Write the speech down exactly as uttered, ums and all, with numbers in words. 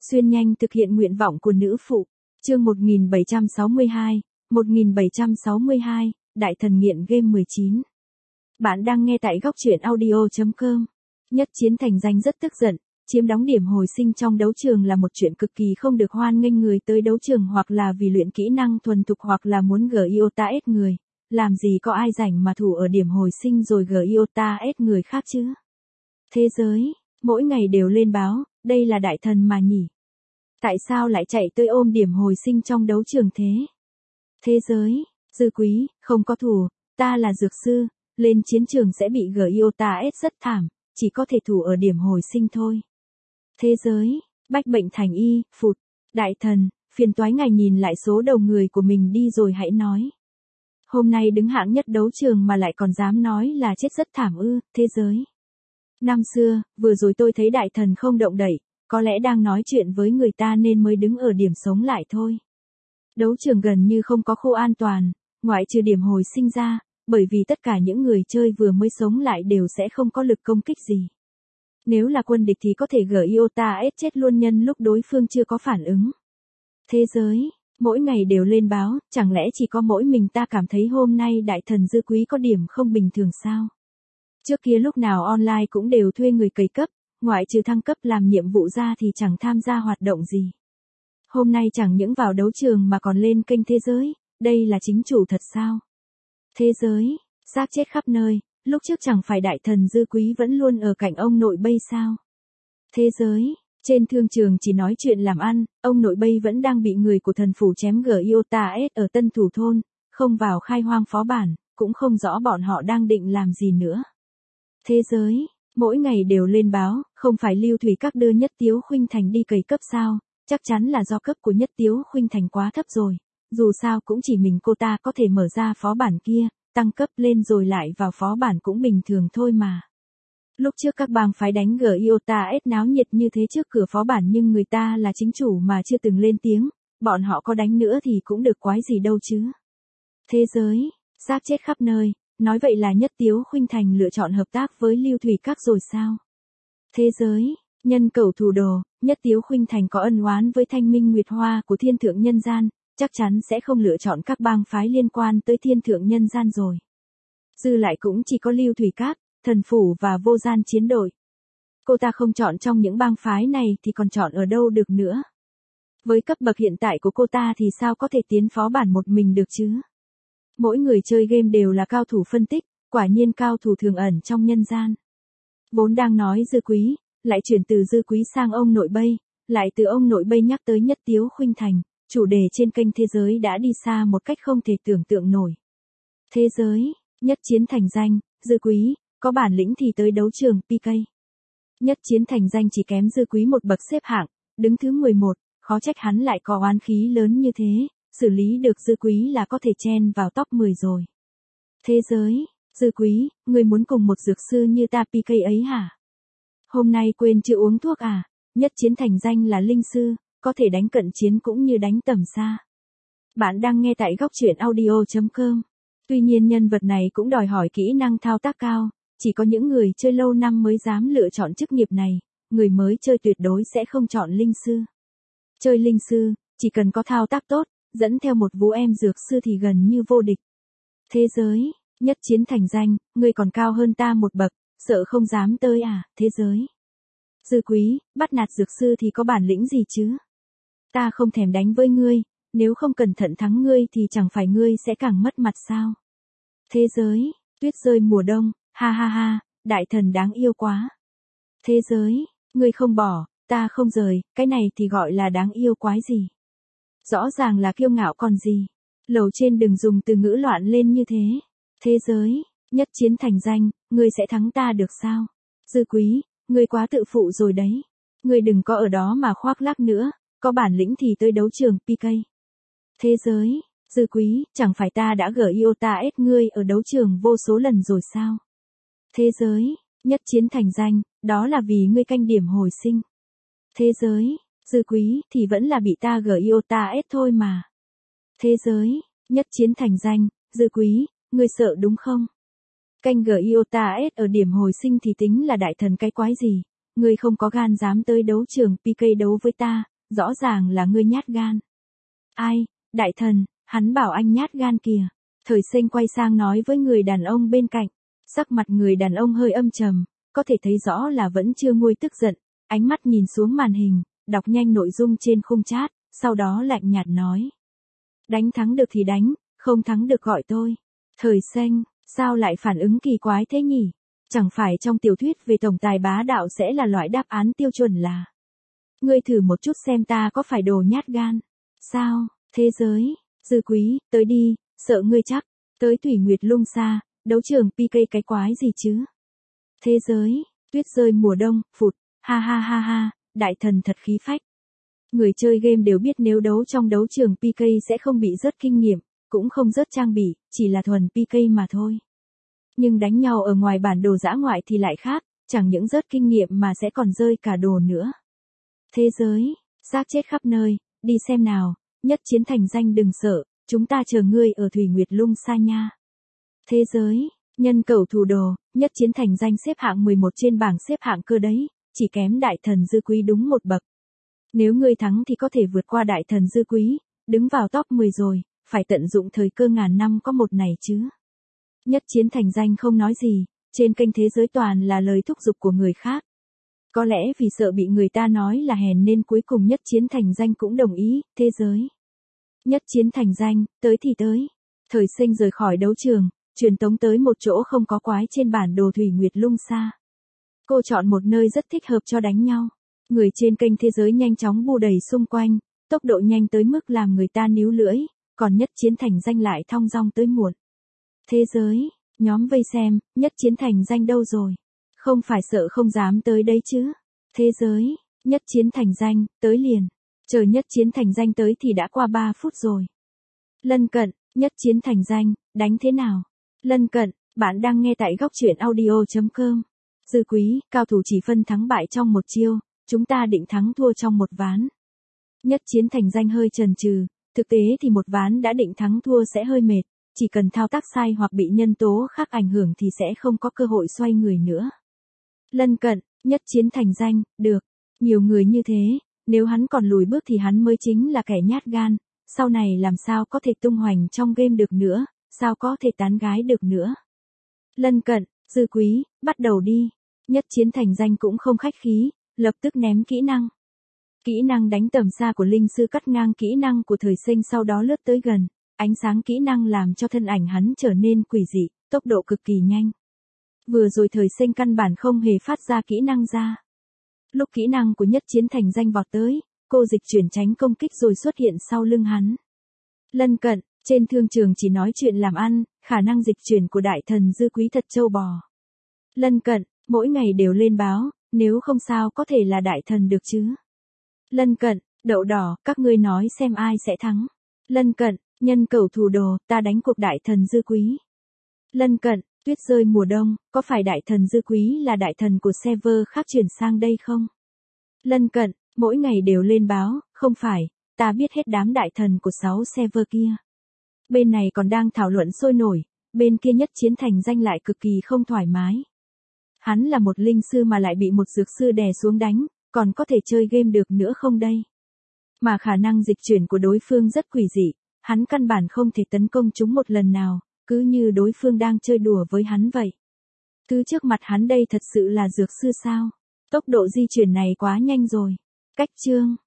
Xuyên nhanh thực hiện nguyện vọng của nữ phụ. Chương một nghìn bảy trăm sáu mươi hai, một nghìn bảy trăm sáu mươi hai, Đại thần nghiện game mười chín. Bạn đang nghe tại góc truyện audio chấm com. Nhất Chiến thành danh rất tức giận, chiếm đóng điểm hồi sinh trong đấu trường là một chuyện cực kỳ không được hoan nghênh, người tới đấu trường hoặc là vì luyện kỹ năng thuần thục hoặc là muốn gờ iota ép người, làm gì có ai rảnh mà thủ ở điểm hồi sinh rồi gờ iota ép người khác chứ. Thế giới, mỗi ngày đều lên báo, đây là đại thần mà nhỉ. Tại sao lại chạy tới ôm điểm hồi sinh trong đấu trường thế? Thế giới, Dư Quý, không có thù, ta là dược sư, lên chiến trường sẽ bị gờ iota ép rất thảm, chỉ có thể thủ ở điểm hồi sinh thôi. Thế giới, Bách bệnh thành y, phụt, đại thần, phiền toái ngài nhìn lại số đầu người của mình đi rồi hãy nói. Hôm nay đứng hạng nhất đấu trường mà lại còn dám nói là chết rất thảm ư, thế giới. Năm xưa, vừa rồi tôi thấy đại thần không động đậy, có lẽ đang nói chuyện với người ta nên mới đứng ở điểm sống lại thôi. Đấu trường gần như không có khu an toàn, ngoại trừ điểm hồi sinh ra, bởi vì tất cả những người chơi vừa mới sống lại đều sẽ không có lực công kích gì. Nếu là quân địch thì có thể gờ iota ép chết luôn nhân lúc đối phương chưa có phản ứng. Thế giới, mỗi ngày đều lên báo, chẳng lẽ chỉ có mỗi mình ta cảm thấy hôm nay đại thần Dư Quý có điểm không bình thường sao? Trước kia lúc nào online cũng đều thuê người cày cấp, ngoại trừ thăng cấp làm nhiệm vụ ra thì chẳng tham gia hoạt động gì. Hôm nay chẳng những vào đấu trường mà còn lên kênh thế giới, đây là chính chủ thật sao? Thế giới, xác chết khắp nơi, lúc trước chẳng phải đại thần Dư Quý vẫn luôn ở cạnh ông nội Bây sao? Thế giới, trên thương trường chỉ nói chuyện làm ăn, ông nội Bây vẫn đang bị người của thần phủ chém gờ iota ép ở Tân Thủ Thôn, không vào khai hoang phó bản, cũng không rõ bọn họ đang định làm gì nữa. Thế giới, mỗi ngày đều lên báo, không phải Lưu Thủy Các đưa Nhất Tiếu Khuynh Thành đi cày cấp sao, chắc chắn là do cấp của Nhất Tiếu Khuynh Thành quá thấp rồi, dù sao cũng chỉ mình cô ta có thể mở ra phó bản kia, tăng cấp lên rồi lại vào phó bản cũng bình thường thôi mà. Lúc trước các bang phái đánh gờ iota ép náo nhiệt như thế trước cửa phó bản nhưng người ta là chính chủ mà chưa từng lên tiếng, bọn họ có đánh nữa thì cũng được quái gì đâu chứ. Thế giới, xác chết khắp nơi, nói vậy là Nhất Tiếu Khuynh Thành lựa chọn hợp tác với Lưu Thủy Các rồi sao? Thế giới, nhân cẩu thủ đồ, Nhất Tiếu Khuynh Thành có ân oán với Thanh Minh Nguyệt Hoa của Thiên Thượng Nhân Gian, chắc chắn sẽ không lựa chọn các bang phái liên quan tới Thiên Thượng Nhân Gian rồi. Dư lại cũng chỉ có Lưu Thủy Các, Thần Phủ và Vô Gian Chiến Đội. Cô ta không chọn trong những bang phái này thì còn chọn ở đâu được nữa. Với cấp bậc hiện tại của cô ta thì sao có thể tiến phó bản một mình được chứ? Mỗi người chơi game đều là cao thủ phân tích, quả nhiên cao thủ thường ẩn trong nhân gian. Vốn đang nói Dư Quý, lại chuyển từ Dư Quý sang ông nội Bây, lại từ ông nội Bây nhắc tới Nhất Tiếu Khuynh Thành, chủ đề trên kênh thế giới đã đi xa một cách không thể tưởng tượng nổi. Thế giới, Nhất Chiến thành danh, Dư Quý, có bản lĩnh thì tới đấu trường pê ca. Nhất Chiến thành danh chỉ kém Dư Quý một bậc xếp hạng, đứng thứ mười một, khó trách hắn lại có oán khí lớn như thế, xử lý được Dư Quý là có thể chen vào top mười rồi. Thế giới, Dư Quý, người muốn cùng một dược sư như ta pê ca ấy hả? Hôm nay quên chưa uống thuốc à? Nhất Chiến thành danh là linh sư, có thể đánh cận chiến cũng như đánh tầm xa. Bạn đang nghe tại góc truyện audio chấm com. Tuy nhiên nhân vật này cũng đòi hỏi kỹ năng thao tác cao, chỉ có những người chơi lâu năm mới dám lựa chọn chức nghiệp này, người mới chơi tuyệt đối sẽ không chọn linh sư. Chơi linh sư, chỉ cần có thao tác tốt, dẫn theo một vũ em dược sư thì gần như vô địch. Thế giới, Nhất Chiến thành danh, người còn cao hơn ta một bậc, sợ không dám tới à, thế giới. Dư Quý, bắt nạt dược sư thì có bản lĩnh gì chứ? Ta không thèm đánh với ngươi, nếu không cẩn thận thắng ngươi thì chẳng phải ngươi sẽ càng mất mặt sao? Thế giới, tuyết rơi mùa đông, ha ha ha, đại thần đáng yêu quá. Thế giới, ngươi không bỏ, ta không rời, cái này thì gọi là đáng yêu quái gì? Rõ ràng là kiêu ngạo còn gì. Lầu trên đừng dùng từ ngữ loạn lên như thế. Thế giới, Nhất Chiến thành danh, ngươi sẽ thắng ta được sao? Dư Quý, ngươi quá tự phụ rồi đấy. Ngươi đừng có ở đó mà khoác lác nữa, có bản lĩnh thì tới đấu trường pê ca. Thế giới, Dư Quý, chẳng phải ta đã gờ iota ép ngươi ở đấu trường vô số lần rồi sao? Thế giới, Nhất Chiến thành danh, đó là vì ngươi canh điểm hồi sinh. Thế giới, Dư Quý, thì vẫn là bị ta gờ iota ép thôi mà. Thế giới, Nhất Chiến thành danh, Dư Quý, ngươi sợ đúng không? Canh gờ iota ép ở điểm hồi sinh thì tính là đại thần cái quái gì? Ngươi không có gan dám tới đấu trường pê ca đấu với ta, rõ ràng là ngươi nhát gan. Ai, đại thần, hắn bảo anh nhát gan kìa. Thời Sinh quay sang nói với người đàn ông bên cạnh. Sắc mặt người đàn ông hơi âm trầm, có thể thấy rõ là vẫn chưa nguôi tức giận, ánh mắt nhìn xuống màn hình, đọc nhanh nội dung trên khung chat, sau đó lạnh nhạt nói. Đánh thắng được thì đánh, không thắng được gọi tôi. Thời Sinh, sao lại phản ứng kỳ quái thế nhỉ? Chẳng phải trong tiểu thuyết về tổng tài bá đạo sẽ là loại đáp án tiêu chuẩn là. Ngươi thử một chút xem ta có phải đồ nhát gan. Sao, thế giới, Dư Quý, tới đi, sợ ngươi chắc, tới Thủy Nguyệt Lung Xa, đấu trường pê ca cái quái gì chứ? Thế giới, tuyết rơi mùa đông, phụt, ha ha ha ha, đại thần thật khí phách. Người chơi game đều biết nếu đấu trong đấu trường pê ca sẽ không bị rớt kinh nghiệm, cũng không rớt trang bị, chỉ là thuần pê ca mà thôi. Nhưng đánh nhau ở ngoài bản đồ dã ngoại thì lại khác, chẳng những rớt kinh nghiệm mà sẽ còn rơi cả đồ nữa. Thế giới, xác chết khắp nơi, đi xem nào, nhất chiến thành danh đừng sợ, chúng ta chờ ngươi ở Thủy Nguyệt Lung Xa nha. Thế giới, nhân cẩu thủ đồ, nhất chiến thành danh xếp hạng mười một trên bảng xếp hạng cơ đấy, chỉ kém đại thần Dư Quý đúng một bậc. Nếu ngươi thắng thì có thể vượt qua đại thần Dư Quý, đứng vào top mười rồi, phải tận dụng thời cơ ngàn năm có một này chứ. Nhất chiến thành danh không nói gì, trên kênh thế giới toàn là lời thúc giục của người khác. Có lẽ vì sợ bị người ta nói là hèn nên cuối cùng nhất chiến thành danh cũng đồng ý, thế giới. Nhất chiến thành danh, tới thì tới. Thời Sinh rời khỏi đấu trường, truyền tống tới một chỗ không có quái trên bản đồ Thủy Nguyệt Lung Xa. Cô chọn một nơi rất thích hợp cho đánh nhau. Người trên kênh thế giới nhanh chóng bu đầy xung quanh, tốc độ nhanh tới mức làm người ta níu lưỡi, còn nhất chiến thành danh lại thong dong tới muộn. Thế giới, nhóm vây xem, nhất chiến thành danh đâu rồi? Không phải sợ không dám tới đấy chứ? Thế giới, nhất chiến thành danh, tới liền. Chờ nhất chiến thành danh tới thì đã qua ba phút rồi. Lân cận, nhất chiến thành danh, đánh thế nào? Lân cận, bạn đang nghe tại góc truyện audio chấm com. Dư Quý, cao thủ chỉ phân thắng bại trong một chiêu, chúng ta định thắng thua trong một ván. Nhất chiến thành danh hơi chần chừ, thực tế thì một ván đã định thắng thua sẽ hơi mệt, chỉ cần thao tác sai hoặc bị nhân tố khác ảnh hưởng thì sẽ không có cơ hội xoay người nữa. Lân cận, nhất chiến thành danh, được. Nhiều người như thế, nếu hắn còn lùi bước thì hắn mới chính là kẻ nhát gan, sau này làm sao có thể tung hoành trong game được nữa, sao có thể tán gái được nữa. Lân cận, Dư Quý, bắt đầu đi. Nhất chiến thành danh cũng không khách khí, lập tức ném kỹ năng. Kỹ năng đánh tầm xa của linh sư cắt ngang kỹ năng của Thời Sinh sau đó lướt tới gần, ánh sáng kỹ năng làm cho thân ảnh hắn trở nên quỷ dị, tốc độ cực kỳ nhanh. Vừa rồi Thời Sinh căn bản không hề phát ra kỹ năng ra. Lúc kỹ năng của nhất chiến thành danh vọt tới, cô dịch chuyển tránh công kích rồi xuất hiện sau lưng hắn. Lân cận, trên thương trường chỉ nói chuyện làm ăn, khả năng dịch chuyển của đại thần Dư Quý thật trâu bò. Lân cận, mỗi ngày đều lên báo, nếu không sao có thể là đại thần được chứ. Lân cận, đậu đỏ, các ngươi nói xem ai sẽ thắng. Lân cận, nhân cẩu thủ đồ, ta đánh cuộc đại thần Dư Quý. Lân cận, tuyết rơi mùa đông, có phải đại thần Dư Quý là đại thần của server khác chuyển sang đây không? Lân cận, mỗi ngày đều lên báo, không phải, ta biết hết đám đại thần của sáu server kia. Bên này còn đang thảo luận sôi nổi, bên kia nhất chiến thành danh lại cực kỳ không thoải mái. Hắn là một linh sư mà lại bị một dược sư đè xuống đánh, còn có thể chơi game được nữa không đây? Mà khả năng dịch chuyển của đối phương rất quỷ dị, hắn căn bản không thể tấn công chúng một lần nào, cứ như đối phương đang chơi đùa với hắn vậy. Thứ trước mặt hắn đây thật sự là dược sư sao? Tốc độ di chuyển này quá nhanh rồi. Cách chương